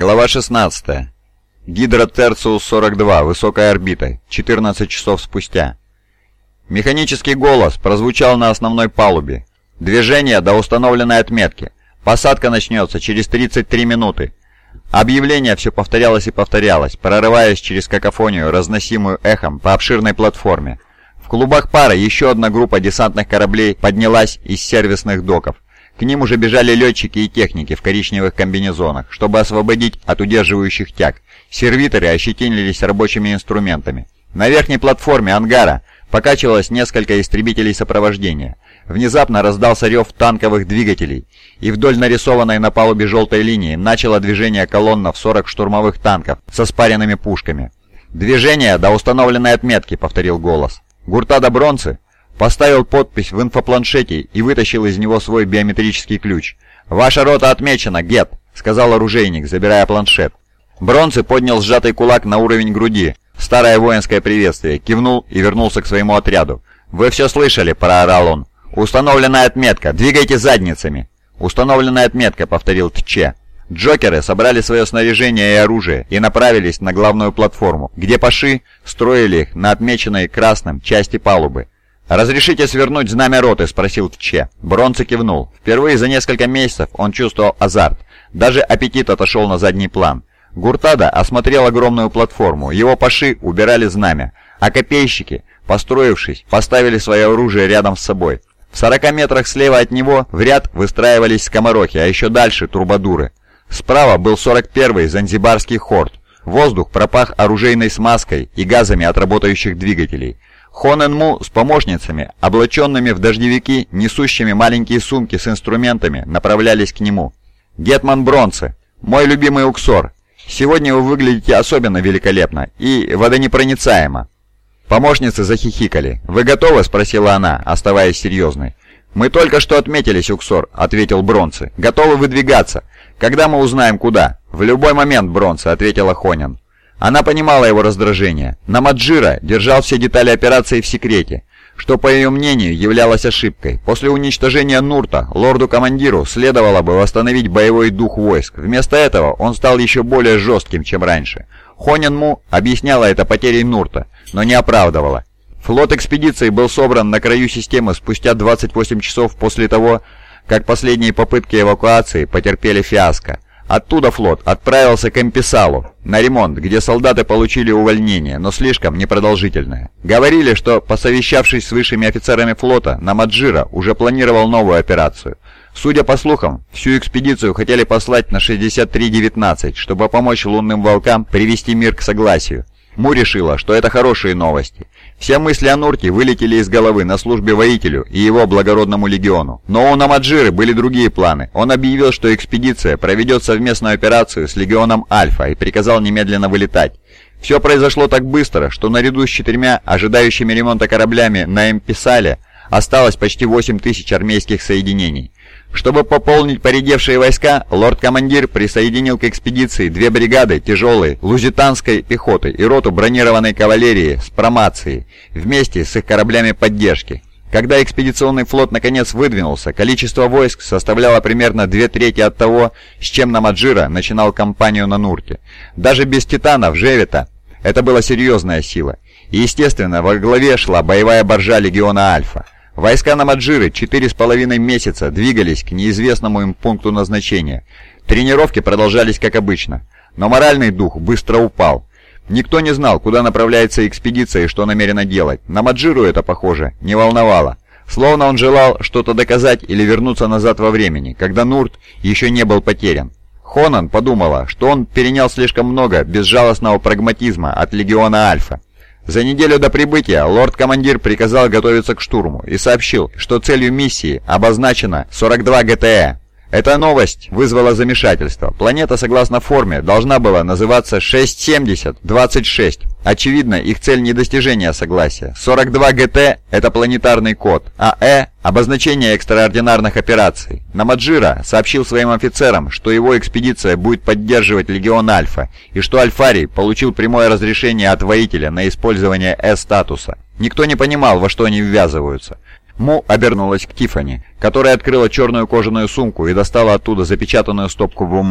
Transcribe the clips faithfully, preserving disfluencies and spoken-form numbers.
Глава шестнадцатая. Гидра Терциус сорок два. Высокая орбита. четырнадцать часов спустя. Механический голос прозвучал на основной палубе. Движение до установленной отметки. Посадка начнется через тридцать три минуты. Объявление все повторялось и повторялось, прорываясь через какофонию, разносимую эхом по обширной платформе. В клубах пара еще одна группа десантных кораблей поднялась из сервисных доков. К ним уже бежали летчики и техники в коричневых комбинезонах, чтобы освободить от удерживающих тяг. Сервиторы ощетинились рабочими инструментами. На верхней платформе ангара покачивалось несколько истребителей сопровождения. Внезапно раздался рев танковых двигателей, и вдоль нарисованной на палубе желтой линии начало движение колонна в сорок штурмовых танков со спаренными пушками. «Движение до установленной отметки», — повторил голос. Гуртадо Бронце поставил подпись в инфопланшете и вытащил из него свой биометрический ключ. «Ваша рота отмечена, Гет», — сказал оружейник, забирая планшет. Бронце поднял сжатый кулак на уровень груди. Старое воинское приветствие, кивнул и вернулся к своему отряду. «Вы все слышали», — проорал он. «Установленная отметка! Двигайте задницами!» «Установленная отметка», — повторил Тче. Джокеры собрали свое снаряжение и оружие и направились на главную платформу, где паши строили их на отмеченной красным части палубы. «Разрешите свернуть знамя роты?» — спросил Тче. Бронце кивнул. Впервые за несколько месяцев он чувствовал азарт. Даже аппетит отошел на задний план. Гуртадо осмотрел огромную платформу. Его паши убирали знамя, а копейщики, построившись, поставили свое оружие рядом с собой. В сорока метрах слева от него в ряд выстраивались скоморохи, а еще дальше трубадуры. Справа был сорок первый Занзибарский хорд. Воздух пропах оружейной смазкой и газами от работающих двигателей. Хоненму с помощницами, облаченными в дождевики, несущими маленькие сумки с инструментами, направлялись к нему. «Гетман Бронце, мой любимый уксор, сегодня вы выглядите особенно великолепно и водонепроницаемо». Помощницы захихикали. «Вы готовы?» — спросила она, оставаясь серьезной. «Мы только что отметились, Уксор», — ответил Бронце. «Готовы выдвигаться. Когда мы узнаем, куда?» «В любой момент, Бронце», — ответила Хонен. Она понимала его раздражение. Намаджира держал все детали операции в секрете, что, по ее мнению, являлось ошибкой. После уничтожения Нурта лорду-командиру следовало бы восстановить боевой дух войск. Вместо этого он стал еще более жестким, чем раньше. Хоненму объясняла это потерей Нурта, но не оправдывала. Флот экспедиции был собран на краю системы спустя двадцать восемь часов после того, как последние попытки эвакуации потерпели фиаско. Оттуда флот отправился к Эмписалу на ремонт, где солдаты получили увольнение, но слишком непродолжительное. Говорили, что, посовещавшись с высшими офицерами флота, Намаджира уже планировал новую операцию. Судя по слухам, всю экспедицию хотели послать на шестьдесят три девятнадцать, чтобы помочь лунным волкам привести мир к согласию. Му решила, что это хорошие новости. Все мысли о Нурте вылетели из головы на службе воителю и его благородному легиону. Но у Намаджиры были другие планы. Он объявил, что экспедиция проведет совместную операцию с легионом Альфа и приказал немедленно вылетать. Все произошло так быстро, что наряду с четырьмя ожидающими ремонта кораблями на Эмписале осталось почти восемь тысяч армейских соединений. Чтобы пополнить поредевшие войска, лорд-командир присоединил к экспедиции две бригады тяжелой лузитанской пехоты и роту бронированной кавалерии с промацией вместе с их кораблями поддержки. Когда экспедиционный флот наконец выдвинулся, количество войск составляло примерно две трети от того, с чем Намаджира начинал кампанию на Нурте. Даже без титанов Жевита это была серьезная сила. И, естественно, во главе шла боевая боржа легиона Альфа. Войска Намаджиры четыре с половиной месяца двигались к неизвестному им пункту назначения. Тренировки продолжались как обычно, но моральный дух быстро упал. Никто не знал, куда направляется экспедиция и что намерена делать. Намаджиру это, похоже, не волновало. Словно он желал что-то доказать или вернуться назад во времени, когда Нурт еще не был потерян. Хонан подумала, что он перенял слишком много безжалостного прагматизма от легиона Альфа. За неделю до прибытия лорд-командир приказал готовиться к штурму и сообщил, что целью миссии обозначено сорок два ГТЭ. Эта новость вызвала замешательство. Планета, согласно форме, должна была называться шесть семьдесят двадцать шесть. Очевидно, их цель не достижение согласия. сорок два ГТ – это планетарный код, а Э – обозначение экстраординарных операций. Намаджира сообщил своим офицерам, что его экспедиция будет поддерживать легион Альфа, и что Альфарий получил прямое разрешение от воителя на использование Э-статуса. Никто не понимал, во что они ввязываются. Му обернулась к Тиффани, которая открыла черную кожаную сумку и достала оттуда запечатанную стопку бумаг.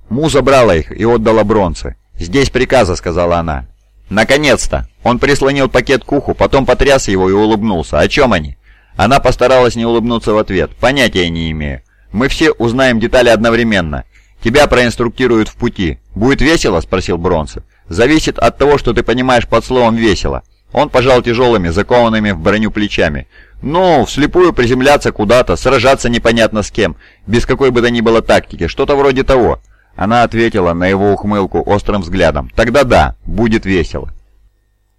Му забрала их и отдала Бронце. «Здесь приказы», — сказала она. «Наконец-то!» Он прислонил пакет к уху, потом потряс его и улыбнулся. «О чем они?» Она постаралась не улыбнуться в ответ. «Понятия не имею. Мы все узнаем детали одновременно. Тебя проинструктируют в пути. Будет весело?» — спросил Бронце. «Зависит от того, что ты понимаешь под словом «весело». Он пожал тяжелыми, закованными в броню плечами. «Ну, вслепую приземляться куда-то, сражаться непонятно с кем, без какой бы то ни было тактики, что-то вроде того». Она ответила на его ухмылку острым взглядом. «Тогда да, будет весело».